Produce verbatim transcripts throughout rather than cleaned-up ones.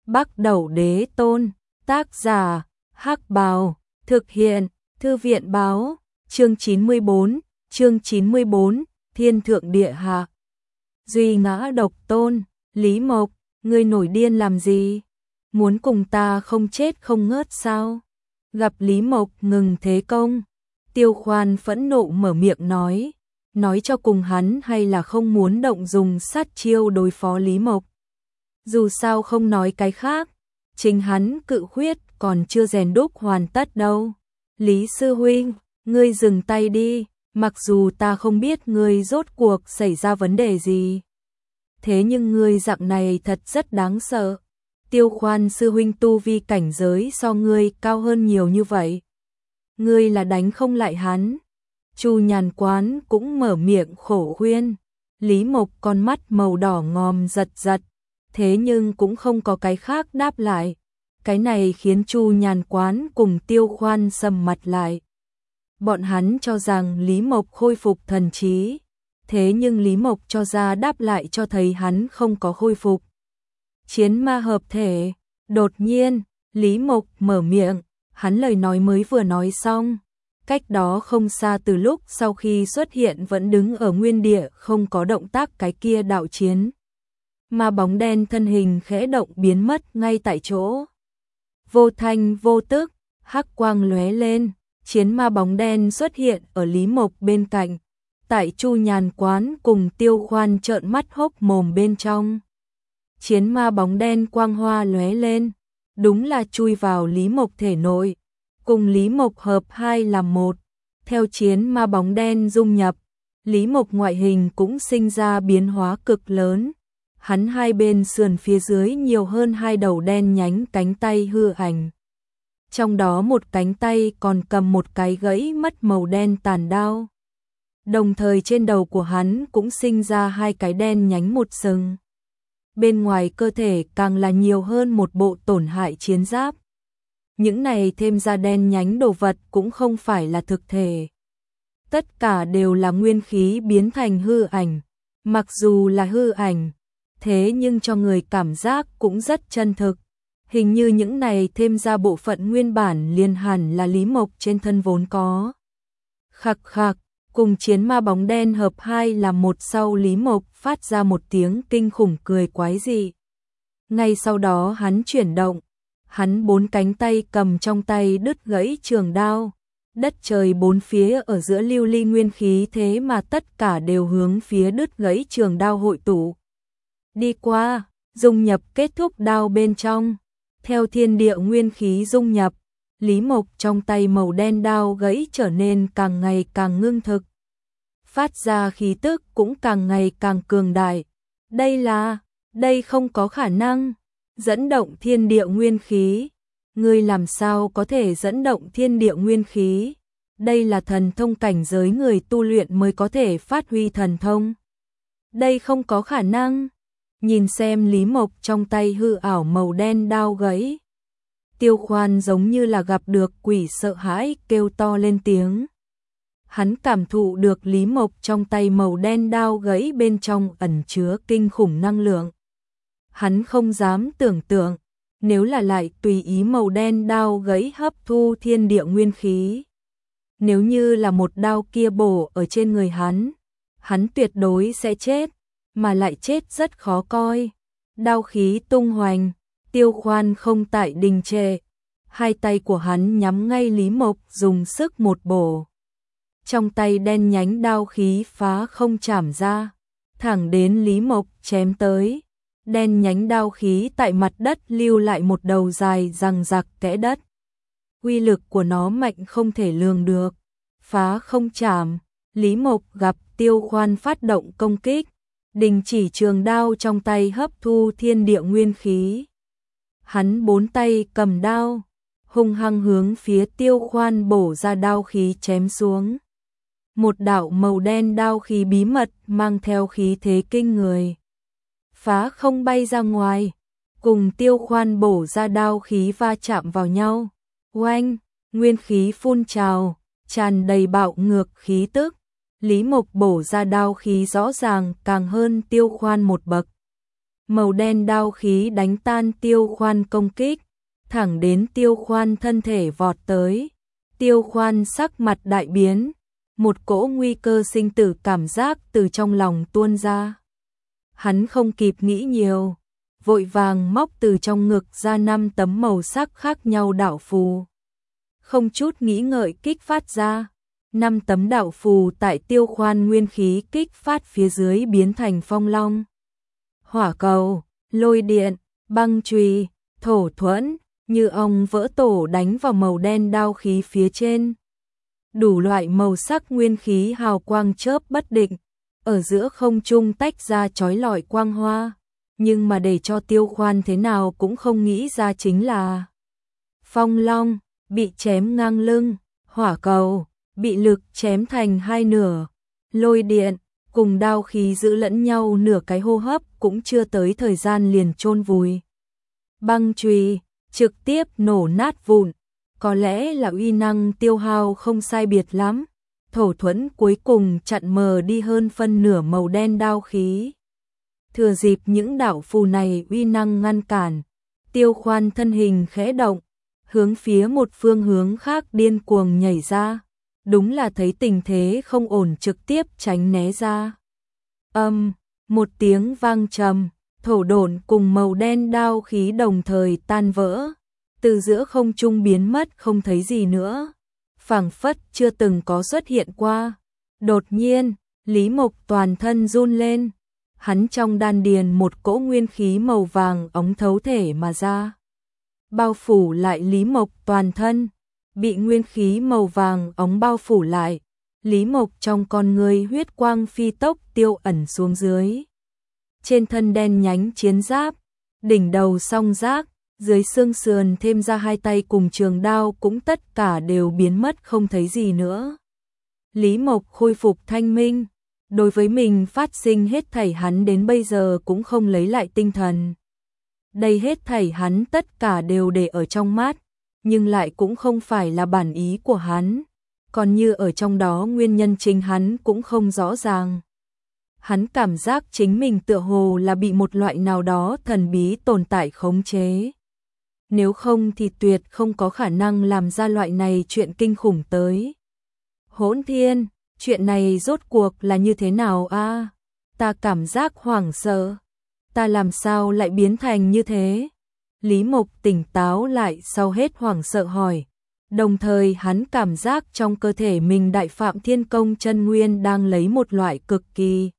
Bắc Đẩu Đế Tôn, tác giả, Hắc Bào, thực hiện, Thư viện báo, chương chín mươi bốn, chương chín mươi bốn, Thiên Thượng Địa Hạ. Duy Ngã Độc Tôn, Lý Mộc, ngươi nổi điên làm gì? Muốn cùng ta không chết không ngớt sao? Gặp Lý Mộc ngừng thế công, Tiêu Khoan phẫn nộ mở miệng nói, nói cho cùng hắn hay là không muốn động dùng sát chiêu đối phó Lý Mộc. Dù sao không nói cái khác, chính hắn cự huyết còn chưa rèn đúc hoàn tất đâu. Lý sư huynh, ngươi dừng tay đi, mặc dù ta không biết ngươi rốt cuộc xảy ra vấn đề gì. Thế nhưng ngươi dạng này thật rất đáng sợ. Tiêu Khoan sư huynh tu vi cảnh giới so ngươi cao hơn nhiều như vậy. Ngươi là đánh không lại hắn. Chu Nhàn Quán cũng mở miệng khổ khuyên. Lý Mộc con mắt màu đỏ ngòm giật giật, thế nhưng cũng không có cái khác đáp lại. Cái này khiến Chu Nhàn Quán cùng Tiêu Khoan sầm mặt lại. Bọn hắn cho rằng Lý Mộc khôi phục thần trí, thế nhưng Lý Mộc cho ra đáp lại cho thấy hắn không có khôi phục. Chiến ma hợp thể, đột nhiên, Lý Mộc mở miệng, hắn lời nói mới vừa nói xong. Cách đó không xa từ lúc sau khi xuất hiện vẫn đứng ở nguyên địa không có động tác cái kia đạo chiến. Ma bóng đen thân hình khẽ động biến mất ngay tại chỗ. Vô thanh vô tức, hắc quang lóe lên, chiến ma bóng đen xuất hiện ở Lý Mộc bên cạnh. Tại Chu Nhàn Quán cùng Tiêu Khoan trợn mắt hốc mồm bên trong. Chiến ma bóng đen quang hoa lóe lên, đúng là chui vào Lý Mộc thể nội, cùng Lý Mộc hợp hai làm một. Theo chiến ma bóng đen dung nhập, Lý Mộc ngoại hình cũng sinh ra biến hóa cực lớn. Hắn hai bên sườn phía dưới nhiều hơn hai đầu đen nhánh cánh tay hư ảnh. Trong đó một cánh tay còn cầm một cái gãy mất màu đen tàn đao. Đồng thời trên đầu của hắn cũng sinh ra hai cái đen nhánh một sừng. Bên ngoài cơ thể càng là nhiều hơn một bộ tổn hại chiến giáp. Những này thêm ra đen nhánh đồ vật cũng không phải là thực thể. Tất cả đều là nguyên khí biến thành hư ảnh. Mặc dù là hư ảnh, thế nhưng cho người cảm giác cũng rất chân thực. Hình như những này thêm ra bộ phận nguyên bản liền hẳn là Lý Mộc trên thân vốn có. Khặc khặc, cùng chiến ma bóng đen hợp hai làm một sau Lý Mộc phát ra một tiếng kinh khủng cười quái dị. Ngay sau đó hắn chuyển động, hắn bốn cánh tay cầm trong tay đứt gãy trường đao. Đất trời bốn phía ở giữa lưu ly nguyên khí thế mà tất cả đều hướng phía đứt gãy trường đao hội tụ. Đi qua, dung nhập kết thúc đao bên trong. Theo thiên địa nguyên khí dung nhập, Lý Mộc trong tay màu đen đao gãy trở nên càng ngày càng ngưng thực. Phát ra khí tức cũng càng ngày càng cường đại. Đây là, đây không có khả năng. Dẫn động thiên địa nguyên khí. Ngươi làm sao có thể dẫn động thiên địa nguyên khí? Đây là thần thông cảnh giới người tu luyện mới có thể phát huy thần thông. Đây không có khả năng. Nhìn xem Lý Mộc trong tay hư ảo màu đen đao gãy. Tiêu Khoan giống như là gặp được quỷ sợ hãi kêu to lên tiếng. Hắn cảm thụ được Lý Mộc trong tay màu đen đao gãy bên trong ẩn chứa kinh khủng năng lượng. Hắn không dám tưởng tượng, nếu là lại tùy ý màu đen đao gãy hấp thu thiên địa nguyên khí. Nếu như là một đao kia bổ ở trên người hắn, hắn tuyệt đối sẽ chết, mà lại chết rất khó coi. Đao khí tung hoành, Tiêu Khoan không tại đình trệ. Hai tay của hắn nhắm ngay Lý Mộc dùng sức một bổ. Trong tay đen nhánh đao khí phá không chảm ra, thẳng đến Lý Mộc chém tới. Đen nhánh đao khí tại mặt đất lưu lại một đầu dài răng rạc kẽ đất. Uy lực của nó mạnh không thể lường được. Phá không chảm, Lý Mộc gặp Tiêu Khoan phát động công kích, đình chỉ trường đao trong tay hấp thu thiên địa nguyên khí. Hắn bốn tay cầm đao, hung hăng hướng phía Tiêu Khoan bổ ra đao khí chém xuống. Một đạo màu đen đao khí bí mật mang theo khí thế kinh người. Phá không bay ra ngoài, cùng Tiêu Khoan bổ ra đao khí va chạm vào nhau. Oanh, nguyên khí phun trào, tràn đầy bạo ngược khí tức. Lý Mộc bổ ra đao khí rõ ràng càng hơn Tiêu Khoan một bậc. Màu đen đao khí đánh tan Tiêu Khoan công kích, thẳng đến Tiêu Khoan thân thể vọt tới. Tiêu Khoan sắc mặt đại biến, một cỗ nguy cơ sinh tử cảm giác từ trong lòng tuôn ra. Hắn không kịp nghĩ nhiều, vội vàng móc từ trong ngực ra năm tấm màu sắc khác nhau đạo phù. Không chút nghĩ ngợi kích phát ra, năm tấm đạo phù tại Tiêu Khoan nguyên khí kích phát phía dưới biến thành phong long, hỏa cầu, lôi điện, băng chùy, thổ thuẫn, như ong vỡ tổ đánh vào màu đen đao khí phía trên. Đủ loại màu sắc nguyên khí hào quang chớp bất định, ở giữa không trung tách ra chói lọi quang hoa, nhưng mà để cho Tiêu Khoan thế nào cũng không nghĩ ra chính là phong long bị chém ngang lưng, hỏa cầu bị lực chém thành hai nửa, lôi điện cùng đao khí giữ lẫn nhau nửa cái hô hấp cũng chưa tới thời gian liền chôn vùi. Băng chùy trực tiếp nổ nát vụn, có lẽ là uy năng tiêu hao không sai biệt lắm. Thổ thuẫn cuối cùng chặn mờ đi hơn phân nửa màu đen đao khí. Thừa dịp những đạo phù này uy năng ngăn cản, Tiêu Khoan thân hình khẽ động, hướng phía một phương hướng khác điên cuồng nhảy ra. Đúng là thấy tình thế không ổn trực tiếp tránh né ra. Âm, một tiếng vang trầm, thổ độn cùng màu đen đao khí đồng thời tan vỡ, từ giữa không trung biến mất không thấy gì nữa, phảng phất chưa từng có xuất hiện qua. Đột nhiên, Lý Mộc toàn thân run lên, hắn trong đan điền một cỗ nguyên khí màu vàng óng thấu thể mà ra, bao phủ lại Lý Mộc toàn thân. Bị nguyên khí màu vàng óng bao phủ lại, Lý Mộc trong con người huyết quang phi tốc tiêu ẩn xuống dưới. Trên thân đen nhánh chiến giáp, đỉnh đầu song giác, dưới xương sườn thêm ra hai tay cùng trường đao cũng tất cả đều biến mất không thấy gì nữa. Lý Mộc khôi phục thanh minh, đối với mình phát sinh hết thảy hắn đến bây giờ cũng không lấy lại tinh thần. Đây hết thảy hắn tất cả đều để ở trong mắt, nhưng lại cũng không phải là bản ý của hắn, còn như ở trong đó nguyên nhân chính hắn cũng không rõ ràng. Hắn cảm giác chính mình tựa hồ là bị một loại nào đó thần bí tồn tại khống chế. Nếu không thì tuyệt không có khả năng làm ra loại này chuyện kinh khủng tới. Hỗn thiên, chuyện này rốt cuộc là như thế nào a? À, ta cảm giác hoảng sợ. Ta làm sao lại biến thành như thế? Lý Mộc tỉnh táo lại sau hết hoảng sợ hỏi. Đồng thời hắn cảm giác trong cơ thể mình Đại Phạm Thiên Công chân nguyên đang lấy một loại cực kỳ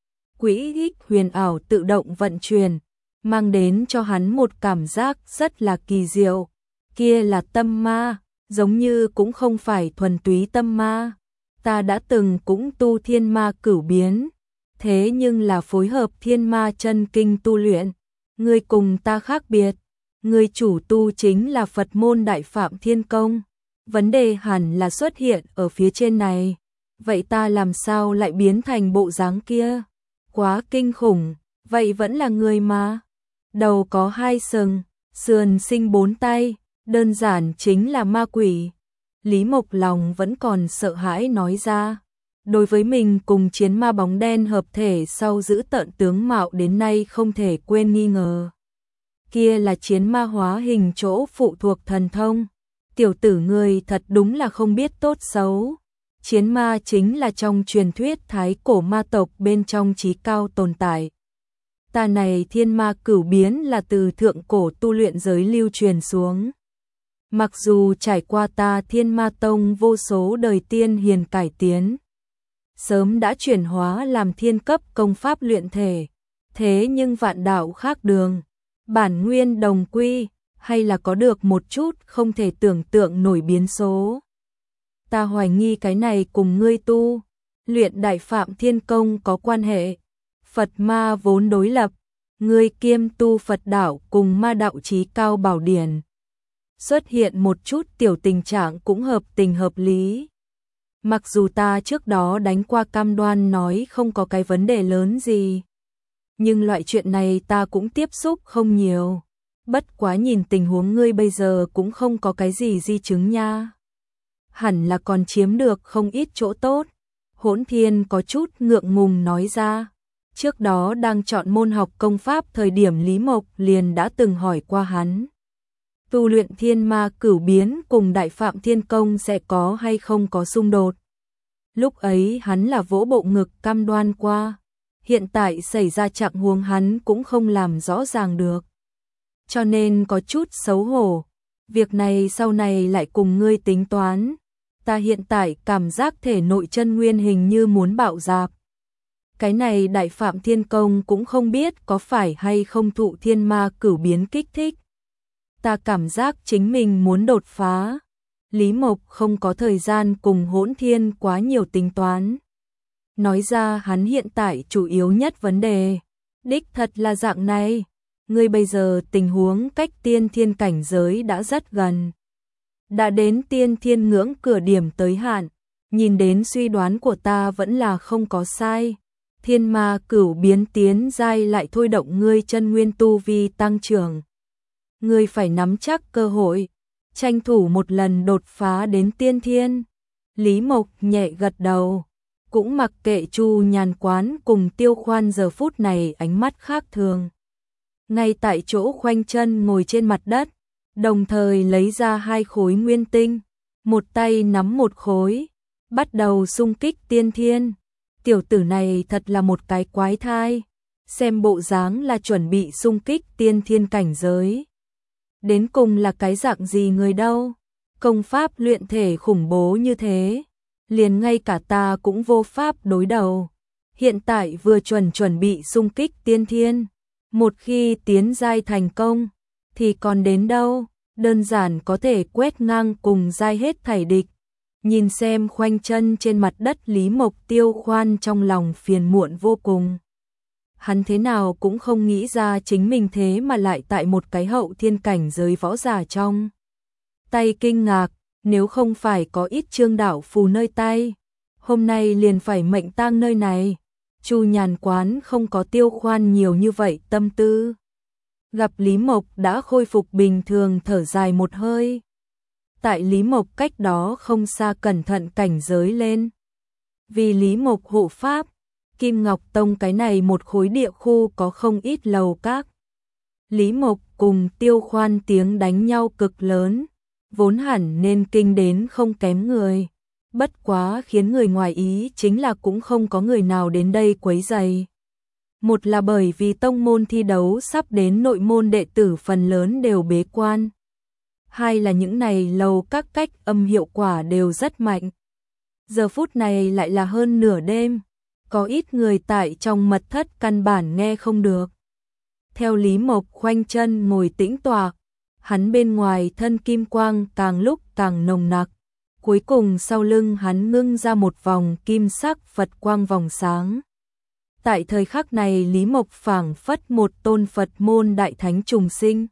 quỹ ích huyền ảo tự động vận chuyển, mang đến cho hắn một cảm giác rất là kỳ diệu. Kia là tâm ma, giống như cũng không phải thuần túy tâm ma. Ta đã từng cũng tu thiên ma cửu biến, thế nhưng là phối hợp thiên ma chân kinh tu luyện. Ngươi cùng ta khác biệt, ngươi chủ tu chính là Phật môn Đại Phạm Thiên Công. Vấn đề hẳn là xuất hiện ở phía trên này. Vậy ta làm sao lại biến thành bộ dáng kia? Quá kinh khủng, vậy vẫn là người mà. Đầu có hai sừng, sườn sinh bốn tay, đơn giản chính là ma quỷ. Lý Mộc lòng vẫn còn sợ hãi nói ra. Đối với mình cùng chiến ma bóng đen hợp thể sau giữ tợn tướng mạo đến nay không thể quên nghi ngờ. Kia là chiến ma hóa hình chỗ phụ thuộc thần thông. Tiểu tử người thật đúng là không biết tốt xấu. Chiến ma chính là trong truyền thuyết thái cổ ma tộc bên trong chí cao tồn tại. Ta này thiên ma cửu biến là từ thượng cổ tu luyện giới lưu truyền xuống. Mặc dù trải qua ta thiên ma tông vô số đời tiên hiền cải tiến, sớm đã chuyển hóa làm thiên cấp công pháp luyện thể, thế nhưng vạn đạo khác đường, bản nguyên đồng quy, hay là có được một chút không thể tưởng tượng nổi biến số. Ta hoài nghi cái này cùng ngươi tu luyện Đại Phạm Thiên Công có quan hệ. Phật ma vốn đối lập, ngươi kiêm tu Phật đạo cùng ma đạo chí cao bảo điển. Xuất hiện một chút tiểu tình trạng cũng hợp tình hợp lý. Mặc dù ta trước đó đánh qua cam đoan nói không có cái vấn đề lớn gì, nhưng loại chuyện này ta cũng tiếp xúc không nhiều. Bất quá nhìn tình huống ngươi bây giờ cũng không có cái gì di chứng nha. Hẳn là còn chiếm được không ít chỗ tốt. Hỗn Thiên có chút ngượng ngùng nói ra. Trước đó đang chọn môn học công pháp thời điểm Lý Mộc liền đã từng hỏi qua hắn. Tu luyện thiên ma cửu biến cùng Đại Phạm Thiên Công sẽ có hay không có xung đột. Lúc ấy hắn là vỗ bộ ngực cam đoan qua. Hiện tại xảy ra trạng huống hắn cũng không làm rõ ràng được. Cho nên có chút xấu hổ. Việc này sau này lại cùng ngươi tính toán. Ta hiện tại cảm giác thể nội chân nguyên hình như muốn bạo dạp. Cái này Đại Phạm Thiên Công cũng không biết có phải hay không thụ thiên ma cửu biến kích thích. Ta cảm giác chính mình muốn đột phá. Lý Mộc không có thời gian cùng Hỗn Thiên quá nhiều tính toán. Nói ra hắn hiện tại chủ yếu nhất vấn đề. Đích thật là dạng này. Ngươi bây giờ tình huống cách tiên thiên cảnh giới đã rất gần. Đã đến tiên thiên ngưỡng cửa điểm tới hạn. Nhìn đến suy đoán của ta vẫn là không có sai. Thiên ma cửu biến tiến giai lại thôi động ngươi chân nguyên tu vi tăng trưởng. Ngươi phải nắm chắc cơ hội, tranh thủ một lần đột phá đến tiên thiên. Lý Mộc nhẹ gật đầu, cũng mặc kệ Chu Nhàn Quán cùng Tiêu Khoan giờ phút này ánh mắt khác thường. Ngay tại chỗ khoanh chân ngồi trên mặt đất, đồng thời lấy ra hai khối nguyên tinh, một tay nắm một khối, bắt đầu xung kích tiên thiên. Tiểu tử này thật là một cái quái thai, xem bộ dáng là chuẩn bị xung kích tiên thiên cảnh giới. Đến cùng là cái dạng gì người đâu, công pháp luyện thể khủng bố như thế, liền ngay cả ta cũng vô pháp đối đầu. Hiện tại vừa chuẩn chuẩn bị xung kích tiên thiên, một khi tiến giai thành công, thì còn đến đâu, đơn giản có thể quét ngang cùng giai hết thảy địch. Nhìn xem khoanh chân trên mặt đất Lý Mộc, Tiêu Khoan trong lòng phiền muộn vô cùng. Hắn thế nào cũng không nghĩ ra chính mình thế mà lại tại một cái hậu thiên cảnh giới võ giả trong. Tay kinh ngạc, nếu không phải có ít trương đạo phù nơi tay, hôm nay liền phải mệnh tang nơi này. Chu Nhàn Quán không có Tiêu Khoan nhiều như vậy tâm tư. Gặp Lý Mộc đã khôi phục bình thường thở dài một hơi. Tại Lý Mộc cách đó không xa cẩn thận cảnh giới lên. Vì Lý Mộc hộ pháp, Kim Ngọc Tông cái này một khối địa khu có không ít lầu các. Lý Mộc cùng Tiêu Khoan tiếng đánh nhau cực lớn, vốn hẳn nên kinh đến không kém người. Bất quá khiến người ngoài ý chính là cũng không có người nào đến đây quấy rầy. Một là bởi vì tông môn thi đấu sắp đến, nội môn đệ tử phần lớn đều bế quan. Hai là những này lầu các cách âm hiệu quả đều rất mạnh. Giờ phút này lại là hơn nửa đêm, có ít người tại trong mật thất căn bản nghe không được. Theo Lý Mộc khoanh chân ngồi tĩnh tọa, hắn bên ngoài thân kim quang càng lúc càng nồng nặc. Cuối cùng sau lưng hắn ngưng ra một vòng kim sắc Phật quang vòng sáng. Tại thời khắc này Lý Mộc phảng phất một tôn Phật môn đại thánh trùng sinh.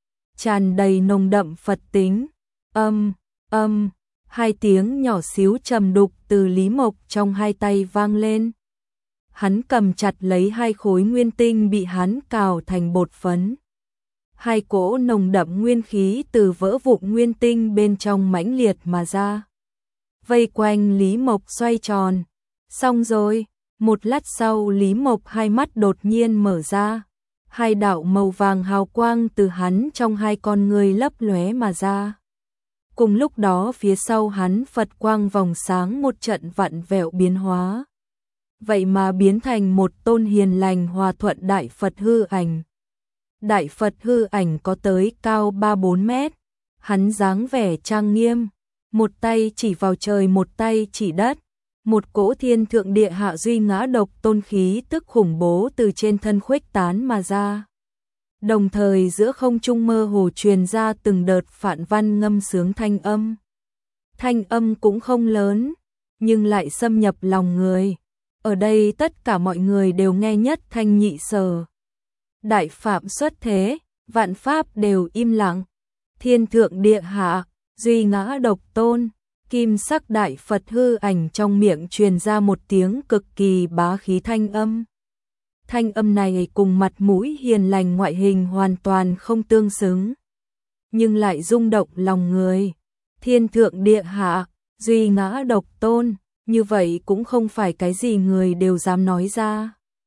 Tràn đầy nồng đậm Phật tính, âm, âm, hai tiếng nhỏ xíu trầm đục từ Lý Mộc trong hai tay vang lên. Hắn cầm chặt lấy hai khối nguyên tinh bị hắn cào thành bột phấn. Hai cỗ nồng đậm nguyên khí từ vỡ vụn nguyên tinh bên trong mãnh liệt mà ra. Vây quanh Lý Mộc xoay tròn. Xong rồi, một lát sau Lý Mộc hai mắt đột nhiên mở ra. Hai đạo màu vàng hào quang từ hắn trong hai con người lấp lóe mà ra. Cùng lúc đó phía sau hắn Phật quang vòng sáng một trận vặn vẹo biến hóa. Vậy mà biến thành một tôn hiền lành hòa thuận đại Phật hư ảnh. Đại Phật hư ảnh có tới cao ba bốn mét. Hắn dáng vẻ trang nghiêm, một tay chỉ vào trời một tay chỉ đất. Một cỗ thiên thượng địa hạ duy ngã độc tôn khí tức khủng bố từ trên thân khuếch tán mà ra. Đồng thời giữa không trung mơ hồ truyền ra từng đợt phạn văn ngâm sướng thanh âm. Thanh âm cũng không lớn, nhưng lại xâm nhập lòng người. Ở đây tất cả mọi người đều nghe nhất thanh nhị sở. Đại phạm xuất thế, vạn pháp đều im lặng. Thiên thượng địa hạ, duy ngã độc tôn. Kim sắc đại Phật hư ảnh trong miệng truyền ra một tiếng cực kỳ bá khí thanh âm. Thanh âm này cùng mặt mũi hiền lành ngoại hình hoàn toàn không tương xứng, nhưng lại rung động lòng người. Thiên thượng địa hạ, duy ngã độc tôn, như vậy cũng không phải cái gì người đều dám nói ra.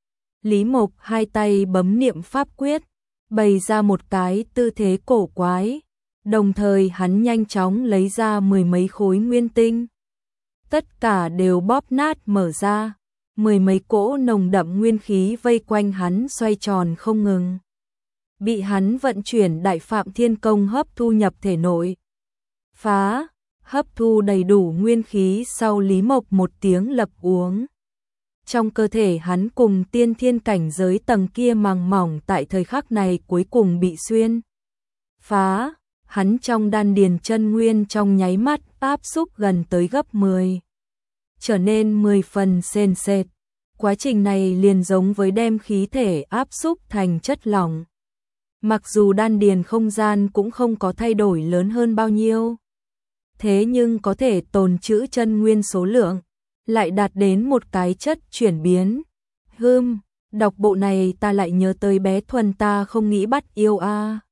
Lý Mộc hai tay bấm niệm pháp quyết, bày ra một cái tư thế cổ quái, đồng thời hắn nhanh chóng lấy ra mười mấy khối nguyên tinh. Tất cả đều bóp nát mở ra, mười mấy cỗ nồng đậm nguyên khí vây quanh hắn xoay tròn không ngừng. Bị hắn vận chuyển Đại Phạm Thiên Công hấp thu nhập thể nội. Phá, hấp thu đầy đủ nguyên khí sau Lý Mộc một tiếng lập uống. Trong cơ thể hắn cùng tiên thiên cảnh giới tầng kia màng mỏng tại thời khắc này cuối cùng bị xuyên. Phá, hắn trong đan điền chân nguyên trong nháy mắt áp xúc gần tới gấp mười. Trở nên mười phần sền sệt. Quá trình này liền giống với đem khí thể áp xúc thành chất lỏng. Mặc dù đan điền không gian cũng không có thay đổi lớn hơn bao nhiêu. Thế nhưng có thể tồn trữ chân nguyên số lượng, lại đạt đến một cái chất chuyển biến. Hừm, đọc bộ này ta lại nhớ tới bé Thuần ta không nghĩ bắt yêu a.